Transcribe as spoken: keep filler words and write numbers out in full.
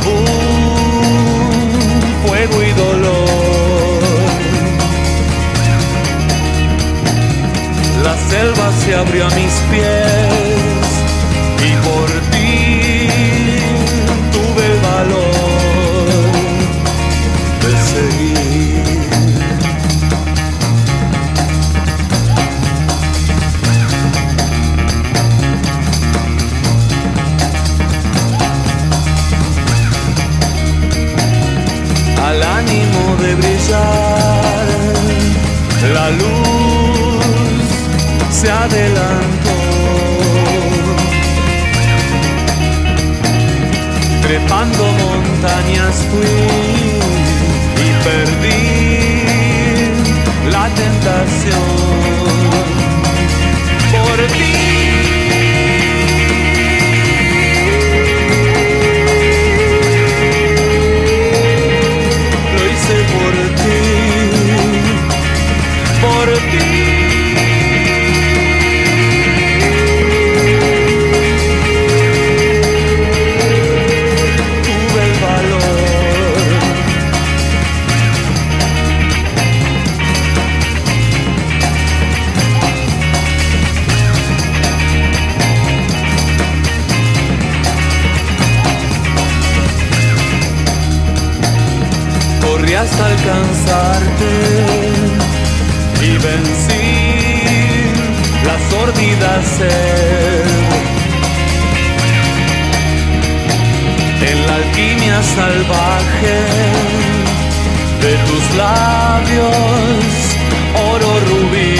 aún fuego y dolor. La selva se abrió a mis pies y por ti tuve el valor de seguir. Al ánimo de brillar, la luz se adelantó. Trepando montañas fui y perdí la tentación por ti. Por ti, por ti. Tuve el valor. Corrí hasta alcanzarte y vencí la sórdida sed. En la alquimia salvaje de tus labios, oro rubí.